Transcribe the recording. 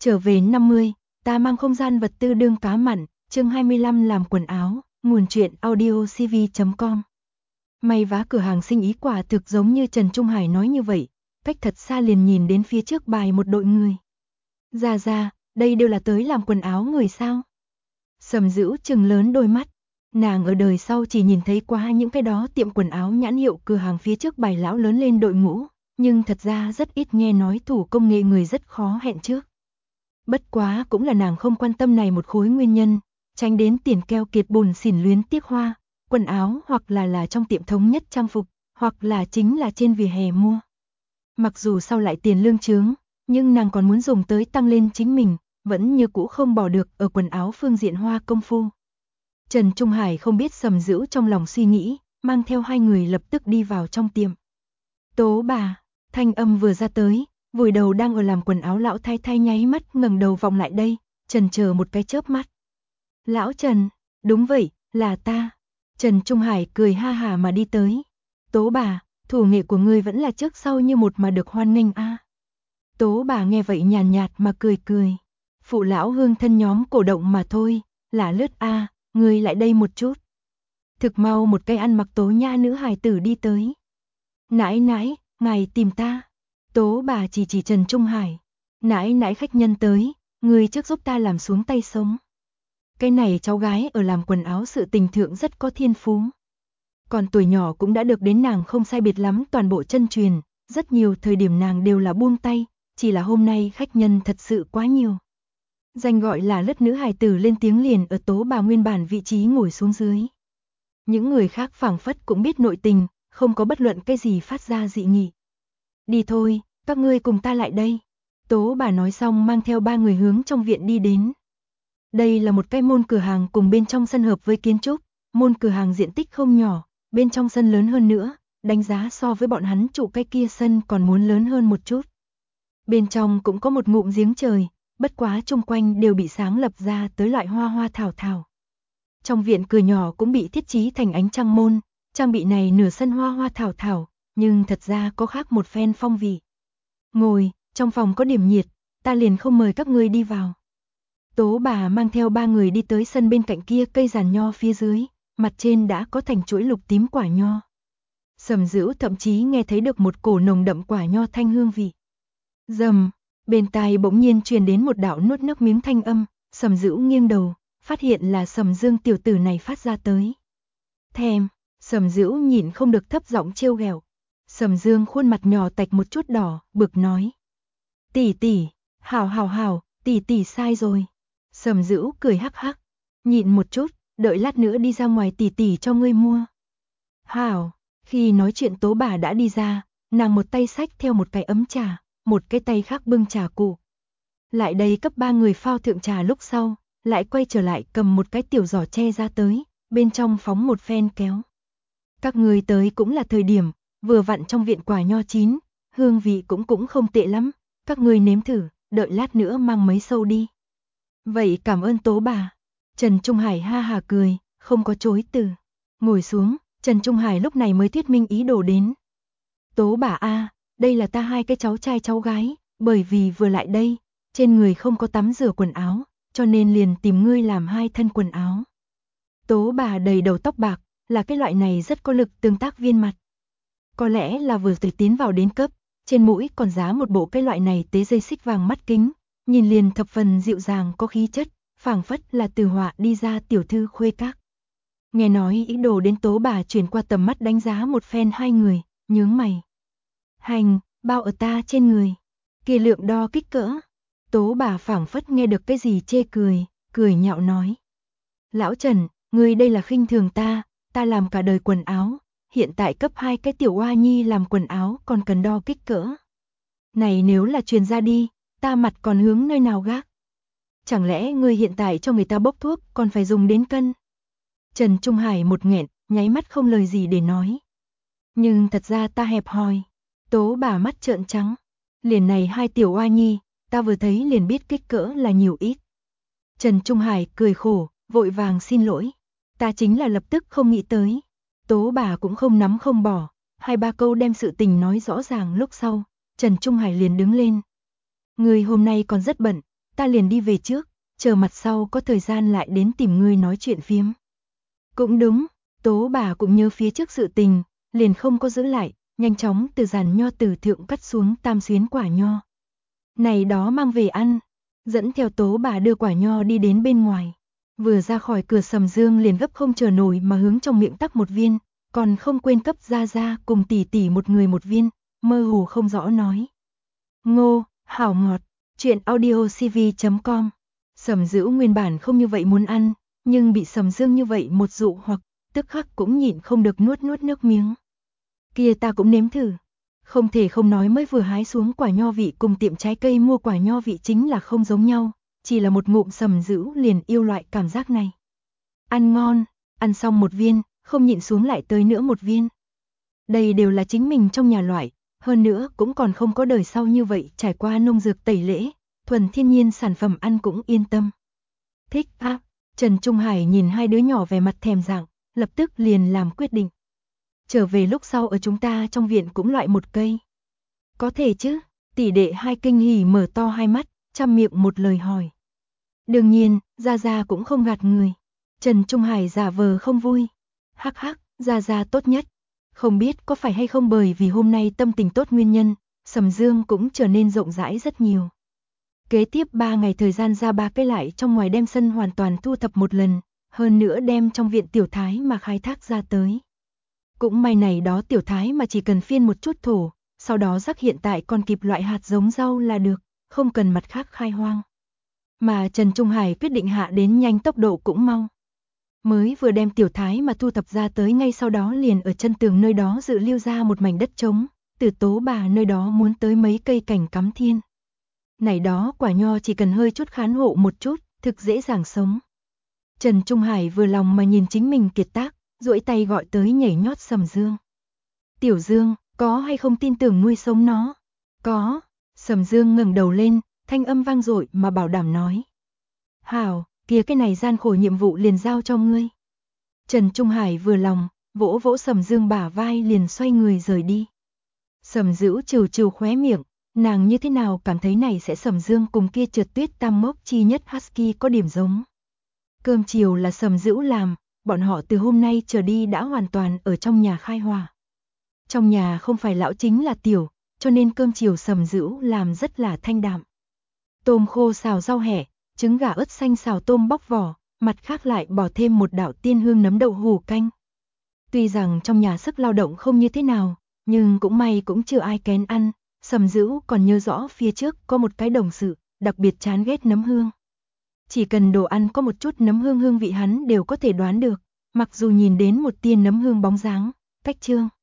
trở về 50, ta mang không gian vật tư đương cá mặn, chương 25 làm quần áo, nguồn truyện audiocv.com. May vá cửa hàng sinh ý quả thực giống như Trần Trung Hải nói như vậy, cách thật xa liền nhìn đến phía trước bài một đội người. Ra, đây đều là tới làm quần áo người sao? Sầm Dữu trừng lớn đôi mắt, nàng ở đời sau chỉ nhìn thấy qua những cái đó tiệm quần áo nhãn hiệu cửa hàng phía trước bài lão lớn lên đội ngũ, nhưng thật ra rất ít nghe nói thủ công nghệ người rất khó hẹn trước. Bất quá cũng là nàng không quan tâm này một khối nguyên nhân, tránh đến tiền keo kiệt bùn xỉn luyến tiếc hoa, quần áo hoặc là trong tiệm thống nhất trang phục, hoặc là chính là trên vỉa hè mua. Mặc dù sau lại tiền lương chướng, nhưng nàng còn muốn dùng tới tăng lên chính mình, vẫn như cũ không bỏ được ở quần áo phương diện hoa công phu. Trần Trung Hải không biết Sầm Dữu trong lòng suy nghĩ, mang theo hai người lập tức đi vào trong tiệm. Tố bà, thanh âm vừa ra tới, vùi đầu đang ở làm quần áo lão thái thái nháy mắt ngẩng đầu vọng lại đây, chần chờ một cái chớp mắt. Lão Trần, đúng vậy, là ta. Trần Trung Hải cười ha hà mà đi tới. Tố bà, thủ nghệ của ngươi vẫn là trước sau như một mà được hoan nghênh a. Tố bà nghe vậy nhàn nhạt mà cười cười. Phụ lão hương thân nhóm cổ động mà thôi, lả lướt a, ngươi lại đây một chút. Thực mau một cái ăn mặc tố nha nữ hài tử đi tới. Nãi nãi, ngài tìm ta. Tố bà chỉ Trần Trung Hải. Nãi nãi khách nhân tới, ngươi trước giúp ta làm xuống tay sống. Cái này cháu gái ở làm quần áo sự tình thượng rất có thiên phú. Còn tuổi nhỏ cũng đã được đến nàng không sai biệt lắm toàn bộ chân truyền, rất nhiều thời điểm nàng đều là buông tay, chỉ là hôm nay khách nhân thật sự quá nhiều. Danh gọi là lất nữ hài tử lên tiếng liền ở tố bà nguyên bản vị trí ngồi xuống dưới. Những người khác phảng phất cũng biết nội tình, không có bất luận cái gì phát ra dị nghị. Đi thôi, các ngươi cùng ta lại đây. Tố bà nói xong mang theo ba người hướng trong viện đi đến. Đây là một cái môn cửa hàng cùng bên trong sân hợp với kiến trúc, môn cửa hàng diện tích không nhỏ, bên trong sân lớn hơn nữa, đánh giá so với bọn hắn trụ cái kia sân còn muốn lớn hơn một chút. Bên trong cũng có một ngụm giếng trời, bất quá chung quanh đều bị sáng lập ra tới loại hoa hoa thảo thảo. Trong viện cửa nhỏ cũng bị thiết trí thành ánh trăng môn, trang bị này nửa sân hoa hoa thảo thảo, nhưng thật ra có khác một phen phong vị. Ngồi, trong phòng có điểm nhiệt, ta liền không mời các ngươi đi vào. Tố bà mang theo ba người đi tới sân bên cạnh kia cây giàn nho phía dưới, mặt trên đã có thành chuỗi lục tím quả nho. Sầm Dữu thậm chí nghe thấy được một cổ nồng đậm quả nho thanh hương vị. Rầm, bên tai bỗng nhiên truyền đến một đạo nuốt nước miếng thanh âm, Sầm Dữu nghiêng đầu, phát hiện là Sầm Dương tiểu tử này phát ra tới. Thèm, Sầm Dữu nhịn không được thấp giọng trêu ghẹo. Sầm Dương khuôn mặt nhỏ tạch một chút đỏ, bực nói. Tỷ, hảo, tỷ sai rồi. Sầm Dữu cười hắc hắc, nhịn một chút, đợi lát nữa đi ra ngoài tỷ cho ngươi mua. Hảo, khi nói chuyện tố bà đã đi ra, nàng một tay xách theo một cái ấm trà, một cái tay khác bưng trà cụ. Lại đây cấp ba người phao thượng trà lúc sau, lại quay trở lại cầm một cái tiểu giỏ tre ra tới, bên trong phóng một phen kéo. Các người tới cũng là thời điểm, vừa vặn trong viện quả nho chín, hương vị cũng không tệ lắm, các người nếm thử, đợi lát nữa mang mấy sâu đi. Vậy cảm ơn tố bà. Trần Trung Hải ha hà cười, không có chối từ. Ngồi xuống, Trần Trung Hải lúc này mới thuyết minh ý đồ đến. Tố bà a, đây là ta hai cái cháu trai cháu gái, bởi vì vừa lại đây, trên người không có tắm rửa quần áo, cho nên liền tìm ngươi làm hai thân quần áo. Tố bà đầy đầu tóc bạc, là cái loại này rất có lực tương tác viên mặt. Có lẽ là vừa rồi tiến vào đến cấp, trên mũi còn giá một bộ cái loại này tế dây xích vàng mắt kính, nhìn liền thập phần dịu dàng có khí chất, phảng phất là từ họa đi ra tiểu thư khuê các. Nghe nói ý đồ đến tố bà chuyển qua tầm mắt đánh giá một phen hai người, nhướng mày. Hành, bao ở ta trên người, kỳ lượng đo kích cỡ. Tố bà phảng phất nghe được cái gì chê cười nhạo nói. Lão Trần, ngươi đây là khinh thường ta làm cả đời quần áo, hiện tại cấp hai cái tiểu oa nhi làm quần áo còn cần đo kích cỡ. Này nếu là truyền ra đi, ta mặt còn hướng nơi nào gác? Chẳng lẽ ngươi hiện tại cho người ta bốc thuốc còn phải dùng đến cân? Trần Trung Hải một nghẹn, nháy mắt không lời gì để nói. Nhưng thật ra ta hẹp hòi. Tố bà mắt trợn trắng. Liền này hai tiểu oa nhi, ta vừa thấy liền biết kích cỡ là nhiều ít. Trần Trung Hải cười khổ, vội vàng xin lỗi. Ta chính là lập tức không nghĩ tới. Tố bà cũng không nắm không bỏ, hai ba câu đem sự tình nói rõ ràng lúc sau, Trần Trung Hải liền đứng lên. Người hôm nay còn rất bận, ta liền đi về trước, chờ mặt sau có thời gian lại đến tìm ngươi nói chuyện phiếm. Cũng đúng, Tố bà cũng nhớ phía trước sự tình, liền không có giữ lại, nhanh chóng từ giàn nho từ thượng cắt xuống tam xuyến quả nho. Này đó mang về ăn, dẫn theo Tố bà đưa quả nho đi đến bên ngoài. Vừa ra khỏi cửa Sầm Dương liền gấp không chờ nổi mà hướng trong miệng tắc một viên, còn không quên cấp Gia Gia cùng tỷ tỷ một người một viên, mơ hồ không rõ nói. Ngô, hảo ngọt, chuyện audiocv.com. Sầm Dữu nguyên bản không như vậy muốn ăn, nhưng bị Sầm Dương như vậy một dụ hoặc, tức khắc cũng nhịn không được nuốt nước miếng. Kia ta cũng nếm thử. Không thể không nói mới vừa hái xuống quả nho vị cùng tiệm trái cây mua quả nho vị chính là không giống nhau, chỉ là một ngụm Sầm Dữu liền yêu loại cảm giác này. Ăn ngon, ăn xong một viên, không nhịn xuống lại tới nữa một viên. Đây đều là chính mình trong nhà loại, hơn nữa cũng còn không có đời sau như vậy trải qua nông dược tẩy lễ, thuần thiên nhiên sản phẩm ăn cũng yên tâm. Thích á, Trần Trung Hải nhìn hai đứa nhỏ vẻ mặt thèm dạng, lập tức liền làm quyết định. Trở về lúc sau ở chúng ta trong viện cũng loại một cây. Có thể chứ, tỷ đệ hai kinh hỉ mở to hai mắt, trăm miệng một lời hỏi. Đương nhiên, Gia Gia cũng không gạt người. Trần Trung Hải giả vờ không vui. Hắc hắc, Gia Gia tốt nhất. Không biết có phải hay không bởi vì hôm nay tâm tình tốt nguyên nhân, Sầm Dương cũng trở nên rộng rãi rất nhiều. Kế tiếp 3 ngày thời gian ra ba cái lại trong ngoài đem sân hoàn toàn thu thập một lần, hơn nữa đem trong viện tiểu thái mà khai thác ra tới. Cũng may này đó tiểu thái mà chỉ cần phiên một chút thổ, sau đó rắc hiện tại còn kịp loại hạt giống rau là được, không cần mặt khác khai hoang. Mà Trần Trung Hải quyết định hạ đến nhanh tốc độ cũng mau. Mới vừa đem tiểu thái mà thu thập ra tới ngay sau đó liền ở chân tường nơi đó dự lưu ra một mảnh đất trống, từ Tố bà nơi đó muốn tới mấy cây cảnh cắm thiên. Này đó quả nho chỉ cần hơi chút khán hộ một chút, thực dễ dàng sống. Trần Trung Hải vừa lòng mà nhìn chính mình kiệt tác, duỗi tay gọi tới nhảy nhót Sầm Dương. Tiểu Dương, có hay không tin tưởng nuôi sống nó? Có. Sầm Dương ngẩng đầu lên, thanh âm vang dội mà bảo đảm nói. Hảo, kia cái này gian khổ nhiệm vụ liền giao cho ngươi. Trần Trung Hải vừa lòng, vỗ vỗ Sầm Dương bả vai liền xoay người rời đi. Sầm Dữu trừ trừ khóe miệng, nàng như thế nào cảm thấy này sẽ Sầm Dương cùng kia Trượt Tuyết Tam Mốc chi nhất Husky có điểm giống. Cơm chiều là Sầm Dữu làm, bọn họ từ hôm nay trở đi đã hoàn toàn ở trong nhà khai hòa. Trong nhà không phải lão chính là tiểu, cho nên cơm chiều Sầm Dữu làm rất là thanh đạm. Tôm khô xào rau hẹ, trứng gà ớt xanh xào tôm bóc vỏ, mặt khác lại bỏ thêm một đạo tiên hương nấm đậu hủ canh. Tuy rằng trong nhà sức lao động không như thế nào, nhưng cũng may cũng chưa ai kén ăn, Sầm Dữu còn nhớ rõ phía trước có một cái đồng sự, đặc biệt chán ghét nấm hương. Chỉ cần đồ ăn có một chút nấm hương hương vị hắn đều có thể đoán được, mặc dù nhìn đến một tia nấm hương bóng dáng, cách trương.